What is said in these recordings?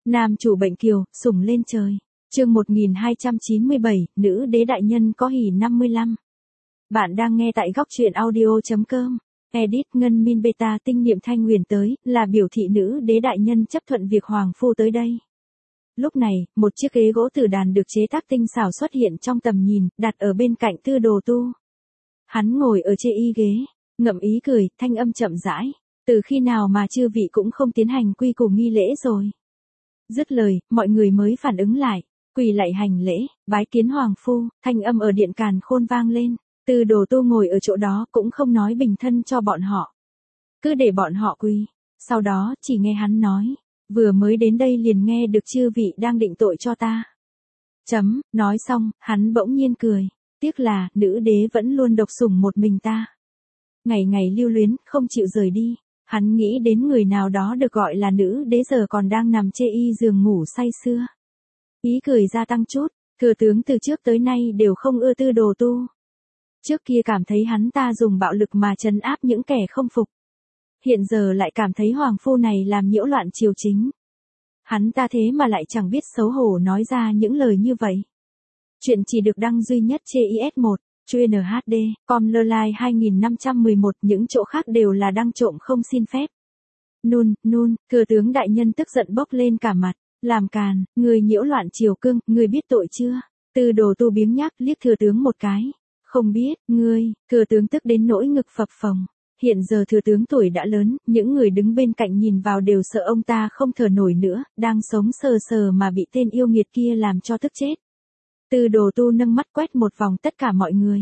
Nam chủ bệnh kiều, sủng lên trời. Chương 1297, nữ đế đại nhân có hỉ 55. Bạn đang nghe tại góc truyện audio.com. Edit Ngân Min Beta tinh niệm Thanh Nguyền tới, là biểu thị nữ đế đại nhân chấp thuận việc hoàng phu tới đây. Lúc này, một chiếc ghế gỗ tử đàn được chế tác tinh xảo xuất hiện trong tầm nhìn, đặt ở bên cạnh Tư Đồ Tu. Hắn ngồi ở chê y ghế, ngậm ý cười, thanh âm chậm rãi. Từ khi nào mà chư vị cũng không tiến hành quy củ nghi lễ rồi. Dứt lời, mọi người mới phản ứng lại, quỳ lạy hành lễ, bái kiến hoàng phu, thanh âm ở điện Càn Khôn vang lên. Tư Đồ Tu ngồi ở chỗ đó cũng không nói bình thân cho bọn họ. Cứ để bọn họ quỳ. Sau đó, chỉ nghe hắn nói, vừa mới đến đây liền nghe được chư vị đang định tội cho ta. Nói xong, hắn bỗng nhiên cười. Tiếc là, nữ đế vẫn luôn độc sủng một mình ta. Ngày ngày lưu luyến, không chịu rời đi. Hắn nghĩ đến người nào đó được gọi là nữ đế giờ còn đang nằm chê y giường ngủ say sưa. Ý cười gia tăng chút, thừa tướng từ trước tới nay đều không ưa Tư Đồ Tu. Trước kia cảm thấy hắn ta dùng bạo lực mà trấn áp những kẻ không phục. Hiện giờ lại cảm thấy hoàng phu này làm nhiễu loạn triều chính. Hắn ta thế mà lại chẳng biết xấu hổ nói ra những lời như vậy. Chuyện chỉ được đăng duy nhất trên IS1. Chuyên HD, Comlerline 2511, những chỗ khác đều là đăng trộm không xin phép. Thừa tướng đại nhân tức giận bốc lên cả mặt, làm càn, người nhiễu loạn triều cương, người biết tội chưa? Tư Đồ Tu biếng nhác liếc thừa tướng một cái. Không biết, thừa tướng tức đến nỗi ngực phập phồng. Hiện giờ thừa tướng tuổi đã lớn, những người đứng bên cạnh nhìn vào đều sợ ông ta không thở nổi nữa, đang sống sờ sờ mà bị tên yêu nghiệt kia làm cho tức chết. Tư Đồ Tu nâng mắt quét một vòng tất cả mọi người.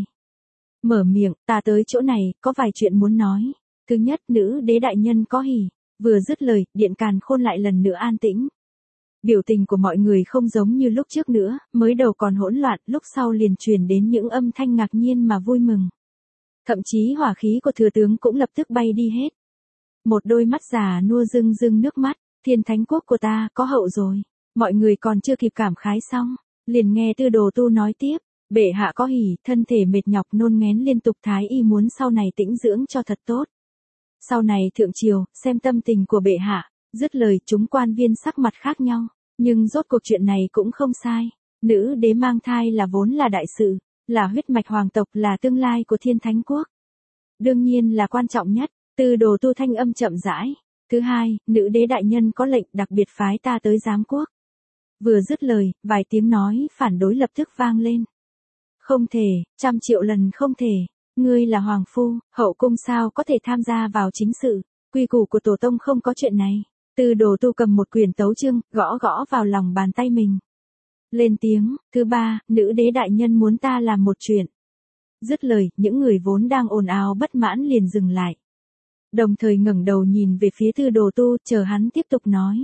Mở miệng, ta tới chỗ này, có vài chuyện muốn nói. Thứ nhất, nữ đế đại nhân có hỉ. Vừa dứt lời, điện Càn Khôn lại lần nữa an tĩnh. Biểu tình của mọi người không giống như lúc trước nữa, mới đầu còn hỗn loạn, lúc sau liền truyền đến những âm thanh ngạc nhiên mà vui mừng. Thậm chí hỏa khí của thừa tướng cũng lập tức bay đi hết. Một đôi mắt già nua rưng rưng nước mắt, Thiên Thánh quốc của ta có hậu rồi. Mọi người còn chưa kịp cảm khái xong, liền nghe Tư Đồ Tu nói tiếp, bệ hạ có hỉ, thân thể mệt nhọc nôn ngén liên tục, thái y muốn sau này tĩnh dưỡng cho thật tốt. Sau này thượng triều, xem tâm tình của bệ hạ. Dứt lời, chúng quan viên sắc mặt khác nhau, nhưng rốt cuộc chuyện này cũng không sai. Nữ đế mang thai là vốn là đại sự, là huyết mạch hoàng tộc, là tương lai của Thiên Thánh quốc. Đương nhiên là quan trọng nhất. Tư Đồ Tu thanh âm chậm rãi. Thứ hai, nữ đế đại nhân có lệnh đặc biệt phái ta tới giám quốc. Vừa dứt lời, vài tiếng nói phản đối lập tức vang lên. Không thể, 100 triệu lần không thể. Ngươi là hoàng phu, hậu cung sao có thể tham gia vào chính sự. Quy củ của tổ tông không có chuyện này. Tư Đồ Tu cầm một quyển tấu chương, gõ gõ vào lòng bàn tay mình. Lên tiếng, thứ ba, nữ đế đại nhân muốn ta làm một chuyện. Dứt lời, những người vốn đang ồn ào bất mãn liền dừng lại. Đồng thời ngẩng đầu nhìn về phía Tư Đồ Tu, chờ hắn tiếp tục nói.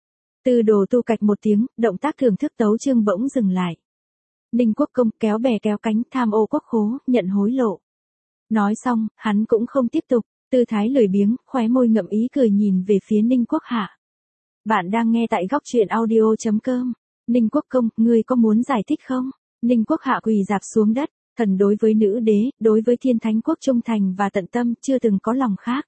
Tư Đồ Tu cạch một tiếng, động tác thưởng thức tấu chương bỗng dừng lại. Ninh Quốc công kéo bè kéo cánh, tham ô quốc khố, nhận hối lộ. Nói xong, hắn cũng không tiếp tục, tư thái lười biếng, khóe môi ngậm ý cười nhìn về phía Ninh Quốc Hạ. Bạn đang nghe tại góc truyện audio.com. Ninh Quốc công, ngươi có muốn giải thích không? Ninh Quốc Hạ quỳ rạp xuống đất, thần đối với nữ đế, đối với Thiên Thánh quốc trung thành và tận tâm, chưa từng có lòng khác.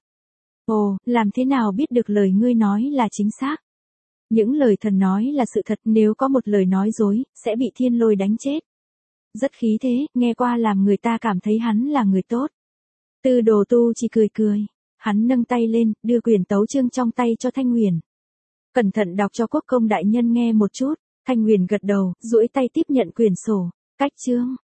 Ồ, làm thế nào biết được lời ngươi nói là chính xác? Những lời thần nói là sự thật, nếu có một lời nói dối, sẽ bị thiên lôi đánh chết. Rất khí thế, nghe qua làm người ta cảm thấy hắn là người tốt. Tư Đồ Tu chỉ cười cười. Hắn nâng tay lên, đưa quyển tấu chương trong tay cho Thanh Nguyền. Cẩn thận đọc cho quốc công đại nhân nghe một chút. Thanh Nguyền gật đầu, duỗi tay tiếp nhận quyển sổ. Cách chương,